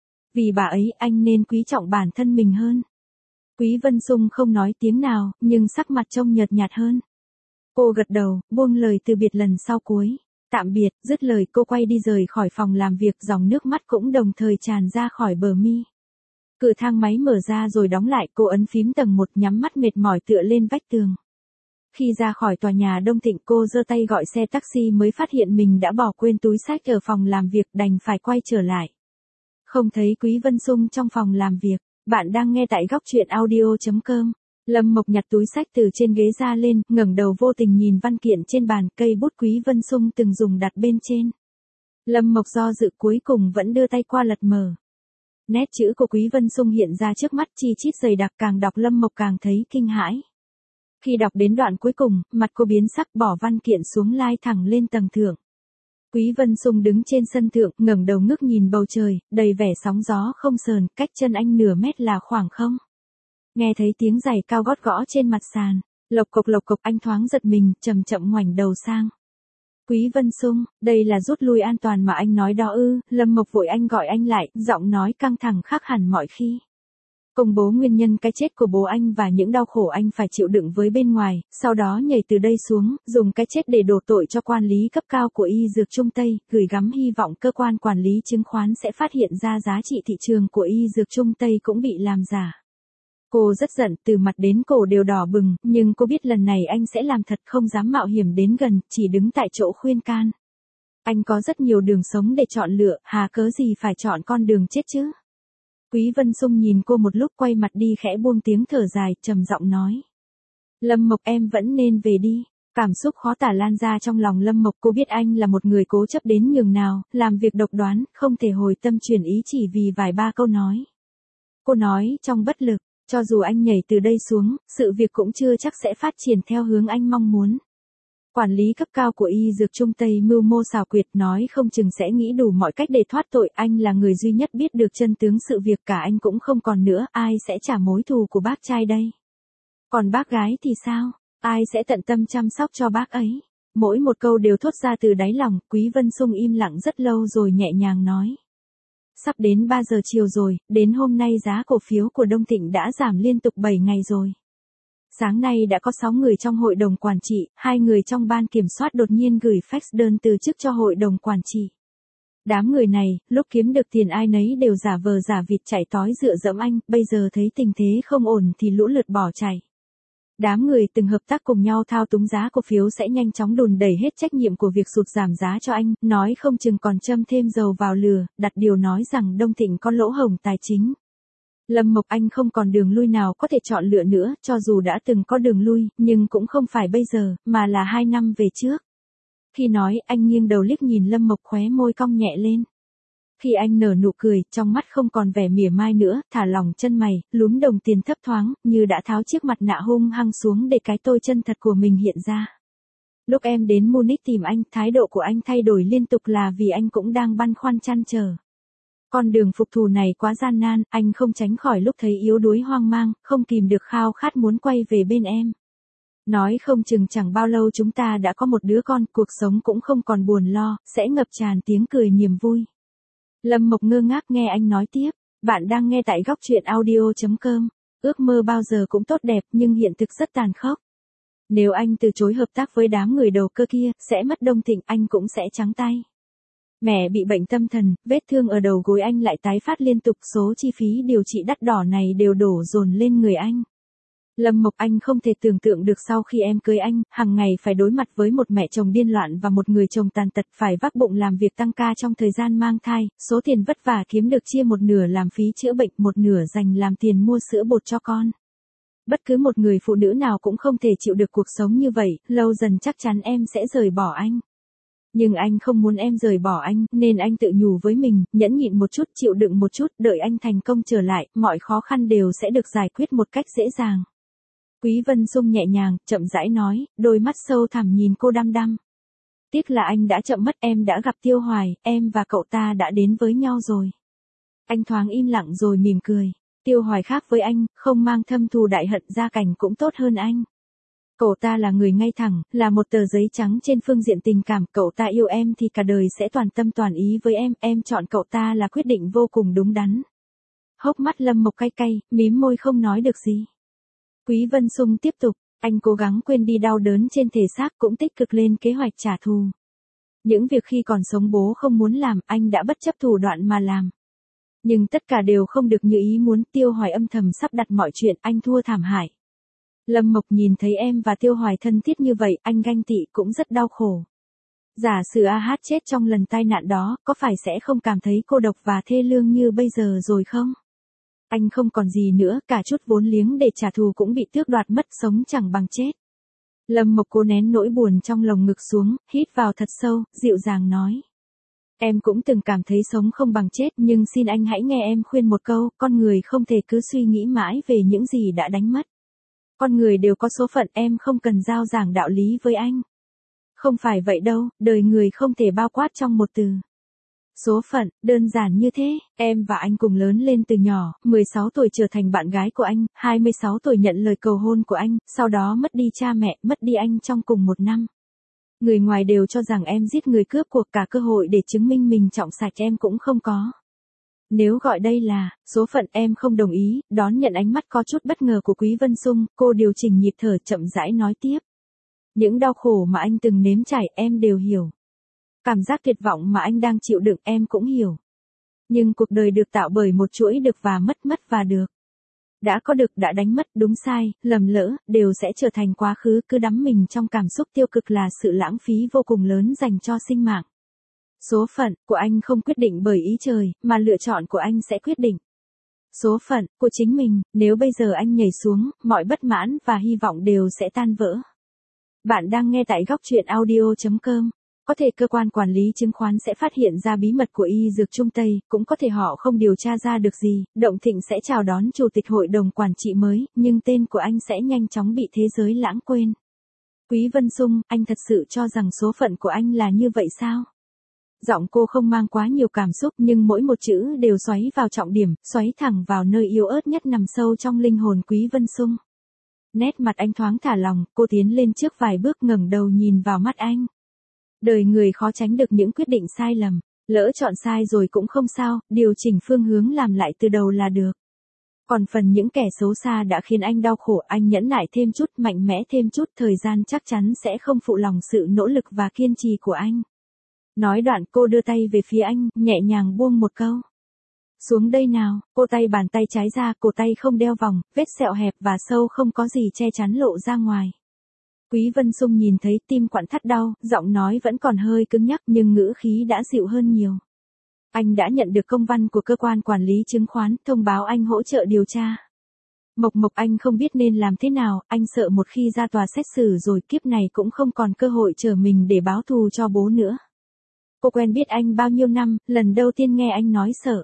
Vì bà ấy, anh nên quý trọng bản thân mình hơn. Quý Vân Sung không nói tiếng nào, nhưng sắc mặt trông nhợt nhạt hơn. Cô gật đầu, buông lời từ biệt lần sau cuối. Tạm biệt, dứt lời cô quay đi rời khỏi phòng làm việc, dòng nước mắt cũng đồng thời tràn ra khỏi bờ mi. Cửa thang máy mở ra rồi đóng lại, cô ấn phím tầng 1 nhắm mắt mệt mỏi tựa lên vách tường. Khi ra khỏi tòa nhà Đông Thịnh cô giơ tay gọi xe taxi mới phát hiện mình đã bỏ quên túi xách ở phòng làm việc đành phải quay trở lại. Không thấy Quý Vân Sung trong phòng làm việc, bạn đang nghe tại góc truyện audio.com. Lâm Mộc nhặt túi xách từ trên ghế ra lên, ngẩng đầu vô tình nhìn văn kiện trên bàn, cây bút Quý Vân Sung từng dùng đặt bên trên. Lâm Mộc do dự cuối cùng vẫn đưa tay qua lật mở. Nét chữ của Quý Vân Sung hiện ra trước mắt chi chít dày đặc, càng đọc Lâm Mộc càng thấy kinh hãi. Khi đọc đến đoạn cuối cùng, mặt cô biến sắc, bỏ văn kiện xuống lai thẳng lên tầng thượng. Quý Vân Sung đứng trên sân thượng, ngẩng đầu ngước nhìn bầu trời, đầy vẻ sóng gió không sờn, cách chân anh nửa mét là khoảng không. Nghe thấy tiếng giày cao gót gõ trên mặt sàn, lộc cộc anh thoáng giật mình, chậm chậm ngoảnh đầu sang. Quý Vân Sung, đây là rút lui an toàn mà anh nói đó ư? Lâm Mộc vội anh gọi anh lại, giọng nói căng thẳng khác hẳn mọi khi. Công bố nguyên nhân cái chết của bố anh và những đau khổ anh phải chịu đựng với bên ngoài, sau đó nhảy từ đây xuống, dùng cái chết để đổ tội cho quản lý cấp cao của Y Dược Trung Tây, gửi gắm hy vọng cơ quan quản lý chứng khoán sẽ phát hiện ra giá trị thị trường của Y Dược Trung Tây cũng bị làm giả. Cô rất giận, từ mặt đến cổ đều đỏ bừng, nhưng cô biết lần này anh sẽ làm thật, không dám mạo hiểm đến gần, chỉ đứng tại chỗ khuyên can. Anh có rất nhiều đường sống để chọn lựa, hà cớ gì phải chọn con đường chết chứ? Quý Vân Sung nhìn cô một lúc quay mặt đi, khẽ buông tiếng thở dài, trầm giọng nói. Lâm Mộc, em vẫn nên về đi. Cảm xúc khó tả lan ra trong lòng Lâm Mộc, cô biết anh là một người cố chấp đến nhường nào, làm việc độc đoán, không thể hồi tâm chuyển ý chỉ vì vài ba câu nói. Cô nói trong bất lực, cho dù anh nhảy từ đây xuống, sự việc cũng chưa chắc sẽ phát triển theo hướng anh mong muốn. Quản lý cấp cao của Y Dược Trung Tây mưu mô xảo quyệt, nói không chừng sẽ nghĩ đủ mọi cách để thoát tội, anh là người duy nhất biết được chân tướng sự việc, cả anh cũng không còn nữa, ai sẽ trả mối thù của bác trai đây? Còn bác gái thì sao? Ai sẽ tận tâm chăm sóc cho bác ấy? Mỗi một câu đều thốt ra từ đáy lòng. Quý Vân Sung im lặng rất lâu rồi nhẹ nhàng nói. Sắp đến 3 giờ chiều rồi, đến hôm nay giá cổ phiếu của Đông Thịnh đã giảm liên tục 7 ngày rồi. Sáng nay đã có 6 người trong hội đồng quản trị, 2 người trong ban kiểm soát đột nhiên gửi fax đơn từ chức cho hội đồng quản trị. Đám người này, lúc kiếm được tiền ai nấy đều giả vờ giả vịt chạy tói dựa dẫm anh, bây giờ thấy tình thế không ổn thì lũ lượt bỏ chạy. Đám người từng hợp tác cùng nhau thao túng giá cổ phiếu sẽ nhanh chóng đùn đẩy hết trách nhiệm của việc sụt giảm giá cho anh, nói không chừng còn châm thêm dầu vào lửa, đặt điều nói rằng Đông Thịnh có lỗ hổng tài chính. Lâm Mộc, anh không còn đường lui nào có thể chọn lựa nữa, cho dù đã từng có đường lui, nhưng cũng không phải bây giờ, mà là 2 năm về trước. Khi nói, anh nghiêng đầu liếc nhìn Lâm Mộc, khóe môi cong nhẹ lên. Khi anh nở nụ cười, trong mắt không còn vẻ mỉa mai nữa, thả lỏng chân mày, lúm đồng tiền thấp thoáng, như đã tháo chiếc mặt nạ hung hăng xuống để cái tôi chân thật của mình hiện ra. Lúc em đến Munich tìm anh, thái độ của anh thay đổi liên tục là vì anh cũng đang băn khoăn trăn trở. Con đường phục thù này quá gian nan, anh không tránh khỏi lúc thấy yếu đuối hoang mang, không kìm được khao khát muốn quay về bên em. Nói không chừng chẳng bao lâu chúng ta đã có một đứa con, cuộc sống cũng không còn buồn lo, sẽ ngập tràn tiếng cười niềm vui. Lâm Mộc ngơ ngác nghe anh nói tiếp, bạn đang nghe tại góc truyện audio.com. Ước mơ bao giờ cũng tốt đẹp nhưng hiện thực rất tàn khốc. Nếu anh từ chối hợp tác với đám người đầu cơ kia, sẽ mất Đông Thịnh, anh cũng sẽ trắng tay. Mẹ bị bệnh tâm thần, vết thương ở đầu gối anh lại tái phát liên tục, số chi phí điều trị đắt đỏ này đều đổ dồn lên người anh. Lâm Mộc, anh không thể tưởng tượng được sau khi em cưới anh, hàng ngày phải đối mặt với một mẹ chồng điên loạn và một người chồng tàn tật, phải vác bụng làm việc tăng ca trong thời gian mang thai, số tiền vất vả kiếm được chia một nửa làm phí chữa bệnh, một nửa dành làm tiền mua sữa bột cho con. Bất cứ một người phụ nữ nào cũng không thể chịu được cuộc sống như vậy, lâu dần chắc chắn em sẽ rời bỏ anh. Nhưng anh không muốn em rời bỏ anh, nên anh tự nhủ với mình, nhẫn nhịn một chút, chịu đựng một chút, đợi anh thành công trở lại, mọi khó khăn đều sẽ được giải quyết một cách dễ dàng. Quý Vân Dung nhẹ nhàng, chậm rãi nói, đôi mắt sâu thẳm nhìn cô đăm đăm. Tiếc là anh đã chậm mất, em đã gặp Tiêu Hoài, em và cậu ta đã đến với nhau rồi. Anh thoáng im lặng rồi mỉm cười. Tiêu Hoài khác với anh, không mang thâm thù đại hận, gia cảnh cũng tốt hơn anh. Cậu ta là người ngay thẳng, là một tờ giấy trắng trên phương diện tình cảm, cậu ta yêu em thì cả đời sẽ toàn tâm toàn ý với em chọn cậu ta là quyết định vô cùng đúng đắn. Hốc mắt Lâm Mộc cay cay, mím môi không nói được gì. Quý Vân Dung tiếp tục, anh cố gắng quên đi đau đớn trên thể xác, cũng tích cực lên kế hoạch trả thù. Những việc khi còn sống bố không muốn làm, anh đã bất chấp thủ đoạn mà làm. Nhưng tất cả đều không được như ý muốn, Tiêu Hoài âm thầm sắp đặt mọi chuyện, anh thua thảm hại. Lâm Mộc nhìn thấy em và Tiêu Hoài thân thiết như vậy, anh ganh tị cũng rất đau khổ. Giả sử AH chết trong lần tai nạn đó, có phải sẽ không cảm thấy cô độc và thê lương như bây giờ rồi không? Anh không còn gì nữa, cả chút vốn liếng để trả thù cũng bị tước đoạt mất, sống chẳng bằng chết. Lâm Mộc cố nén nỗi buồn trong lồng ngực xuống, hít vào thật sâu, dịu dàng nói. Em cũng từng cảm thấy sống không bằng chết, nhưng xin anh hãy nghe em khuyên một câu, con người không thể cứ suy nghĩ mãi về những gì đã đánh mất. Con người đều có số phận, em không cần giao giảng đạo lý với anh. Không phải vậy đâu, đời người không thể bao quát trong một từ. Số phận, đơn giản như thế, em và anh cùng lớn lên từ nhỏ, 16 tuổi trở thành bạn gái của anh, 26 tuổi nhận lời cầu hôn của anh, sau đó mất đi cha mẹ, mất đi anh trong cùng một năm. Người ngoài đều cho rằng em giết người, cướp cuộc, cả cơ hội để chứng minh mình trọng sạch em cũng không có. Nếu gọi đây là số phận, em không đồng ý. Đón nhận ánh mắt có chút bất ngờ của Quý Vân Dung, cô điều chỉnh nhịp thở, chậm rãi nói tiếp. Những đau khổ mà anh từng nếm trải em đều hiểu. Cảm giác tuyệt vọng mà anh đang chịu đựng em cũng hiểu. Nhưng cuộc đời được tạo bởi một chuỗi được và mất, mất và được. Đã có được, đã đánh mất, đúng sai, lầm lỡ, đều sẽ trở thành quá khứ, cứ đắm mình trong cảm xúc tiêu cực là sự lãng phí vô cùng lớn dành cho sinh mạng. Số phận của anh không quyết định bởi ý trời, mà lựa chọn của anh sẽ quyết định. Số phận của chính mình, nếu bây giờ anh nhảy xuống, mọi bất mãn và hy vọng đều sẽ tan vỡ. Bạn đang nghe tại góc truyện audio.com. Có thể cơ quan quản lý chứng khoán sẽ phát hiện ra bí mật của y dược Trung Tây, cũng có thể họ không điều tra ra được gì, Động Thịnh sẽ chào đón chủ tịch hội đồng quản trị mới, nhưng tên của anh sẽ nhanh chóng bị thế giới lãng quên. Quý Vân Dung, anh thật sự cho rằng số phận của anh là như vậy sao? Giọng cô không mang quá nhiều cảm xúc, nhưng mỗi một chữ đều xoáy vào trọng điểm, xoáy thẳng vào nơi yếu ớt nhất nằm sâu trong linh hồn Quý Vân Dung. Nét mặt anh thoáng thả lòng, cô tiến lên trước vài bước, ngẩng đầu nhìn vào mắt anh. Đời người khó tránh được những quyết định sai lầm, lỡ chọn sai rồi cũng không sao, điều chỉnh phương hướng làm lại từ đầu là được. Còn phần những kẻ xấu xa đã khiến anh đau khổ, anh nhẫn nại thêm chút, mạnh mẽ thêm chút, thời gian chắc chắn sẽ không phụ lòng sự nỗ lực và kiên trì của anh. Nói đoạn cô đưa tay về phía anh, nhẹ nhàng buông một câu. Xuống đây nào, cô tay bàn tay trái ra, cổ tay không đeo vòng, vết sẹo hẹp và sâu không có gì che chắn lộ ra ngoài. Quý Vân Dung nhìn thấy tim quặn thắt đau, giọng nói vẫn còn hơi cứng nhắc nhưng ngữ khí đã dịu hơn nhiều. Anh đã nhận được công văn của cơ quan quản lý chứng khoán, thông báo anh hỗ trợ điều tra. Mộc Mộc, anh không biết nên làm thế nào, anh sợ một khi ra tòa xét xử rồi kiếp này cũng không còn cơ hội trở mình để báo thù cho bố nữa. Cô quen biết anh bao nhiêu năm, lần đầu tiên nghe anh nói sợ.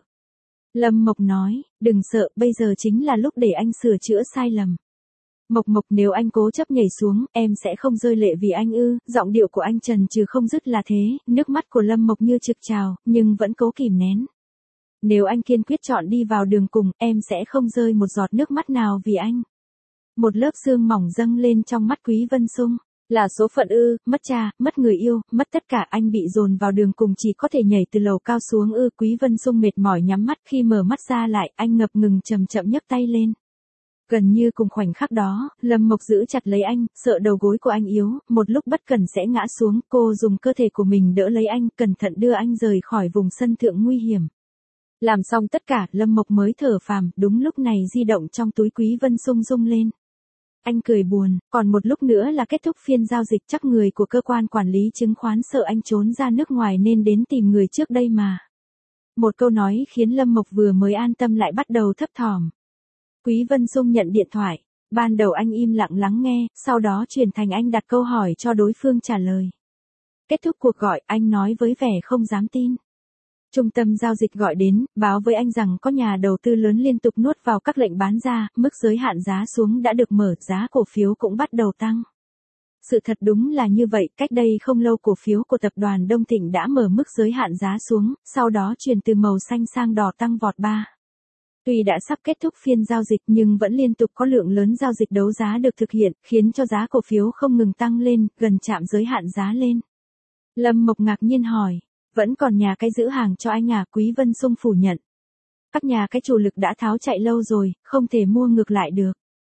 Lâm Mộc nói, đừng sợ, bây giờ chính là lúc để anh sửa chữa sai lầm. Mộc Mộc, nếu anh cố chấp nhảy xuống, em sẽ không rơi lệ vì anh ư? Giọng điệu của anh trần trừ không dứt là thế, nước mắt của Lâm Mộc như trực trào, nhưng vẫn cố kìm nén. Nếu anh kiên quyết chọn đi vào đường cùng, em sẽ không rơi một giọt nước mắt nào vì anh. Một lớp sương mỏng dâng lên trong mắt Quý Vân Dung. Là số phận ư? Mất cha, mất người yêu, mất tất cả, anh bị dồn vào đường cùng, chỉ có thể nhảy từ lầu cao xuống ư? Quý Vân Dung mệt mỏi nhắm mắt, khi mở mắt ra lại, anh ngập ngừng chậm chậm nhấc tay lên. Gần như cùng khoảnh khắc đó, Lâm Mộc giữ chặt lấy anh, sợ đầu gối của anh yếu, một lúc bất cẩn sẽ ngã xuống, cô dùng cơ thể của mình đỡ lấy anh, cẩn thận đưa anh rời khỏi vùng sân thượng nguy hiểm. Làm xong tất cả, Lâm Mộc mới thở phào, đúng lúc này di động trong túi Quý Vân Dung rung lên. Anh cười buồn, còn một lúc nữa là kết thúc phiên giao dịch, chắc người của cơ quan quản lý chứng khoán sợ anh trốn ra nước ngoài nên đến tìm người trước đây mà. Một câu nói khiến Lâm Mộc vừa mới an tâm lại bắt đầu thấp thỏm. Quý Vân Dung nhận điện thoại, ban đầu anh im lặng lắng nghe, sau đó chuyển thành anh đặt câu hỏi cho đối phương trả lời. Kết thúc cuộc gọi, anh nói với vẻ không dám tin. Trung tâm giao dịch gọi đến, báo với anh rằng có nhà đầu tư lớn liên tục nuốt vào các lệnh bán ra, mức giới hạn giá xuống đã được mở, giá cổ phiếu cũng bắt đầu tăng. Sự thật đúng là như vậy, cách đây không lâu cổ phiếu của tập đoàn Đông Thịnh đã mở mức giới hạn giá xuống, sau đó chuyển từ màu xanh sang đỏ tăng vọt 3. Tuy đã sắp kết thúc phiên giao dịch nhưng vẫn liên tục có lượng lớn giao dịch đấu giá được thực hiện, khiến cho giá cổ phiếu không ngừng tăng lên, gần chạm giới hạn giá lên. Lâm Mộc ngạc nhiên hỏi, vẫn còn nhà cái giữ hàng cho anh à? Quý Vân Sung phủ nhận. Các nhà cái chủ lực đã tháo chạy lâu rồi, không thể mua ngược lại được.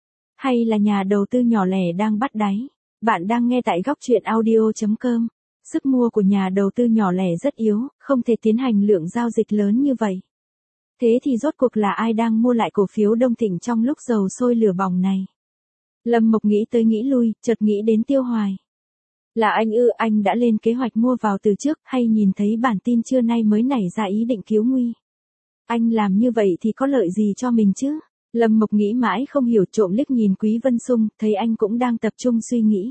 Hay là nhà đầu tư nhỏ lẻ đang bắt đáy? Bạn đang nghe tại góc truyện audio.com. Sức mua của nhà đầu tư nhỏ lẻ rất yếu, không thể tiến hành lượng giao dịch lớn như vậy. Thế thì rốt cuộc là ai đang mua lại cổ phiếu Đông Thịnh trong lúc dầu sôi lửa bỏng này? Lâm Mộc nghĩ tới nghĩ lui, chợt nghĩ đến Tiêu Hoài. Là anh ư? Anh đã lên kế hoạch mua vào từ trước hay nhìn thấy bản tin trưa nay mới nảy ra ý định cứu nguy? Anh làm như vậy thì có lợi gì cho mình chứ? Lâm Mộc nghĩ mãi không hiểu, trộm liếc nhìn Quý Vân Sung, thấy anh cũng đang tập trung suy nghĩ.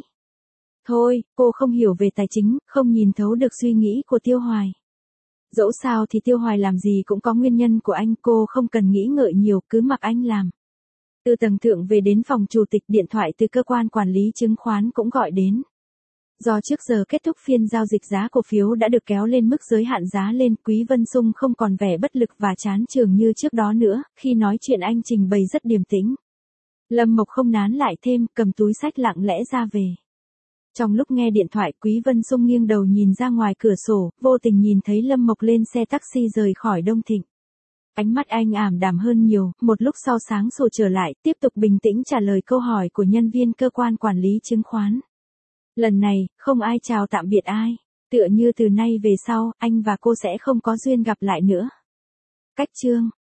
Thôi, cô không hiểu về tài chính, không nhìn thấu được suy nghĩ của Tiêu Hoài. Dẫu sao thì Tiêu Hoài làm gì cũng có nguyên nhân của anh, cô không cần nghĩ ngợi nhiều, cứ mặc anh làm. Từ tầng thượng về đến phòng chủ tịch, điện thoại từ cơ quan quản lý chứng khoán cũng gọi đến. Do trước giờ kết thúc phiên giao dịch giá cổ phiếu đã được kéo lên mức giới hạn giá lên, Quý Vân Sung không còn vẻ bất lực và chán chường như trước đó nữa, khi nói chuyện anh trình bày rất điềm tĩnh. Lâm Mộc không nán lại thêm, cầm túi xách lặng lẽ ra về. Trong lúc nghe điện thoại, Quý Vân Sung nghiêng đầu nhìn ra ngoài cửa sổ, vô tình nhìn thấy Lâm Mộc lên xe taxi rời khỏi Đông Thịnh. Ánh mắt anh ảm đạm hơn nhiều, một lúc sau sáng sủa trở lại, tiếp tục bình tĩnh trả lời câu hỏi của nhân viên cơ quan quản lý chứng khoán. Lần này, không ai chào tạm biệt ai. Tựa như từ nay về sau, anh và cô sẽ không có duyên gặp lại nữa. Cách chương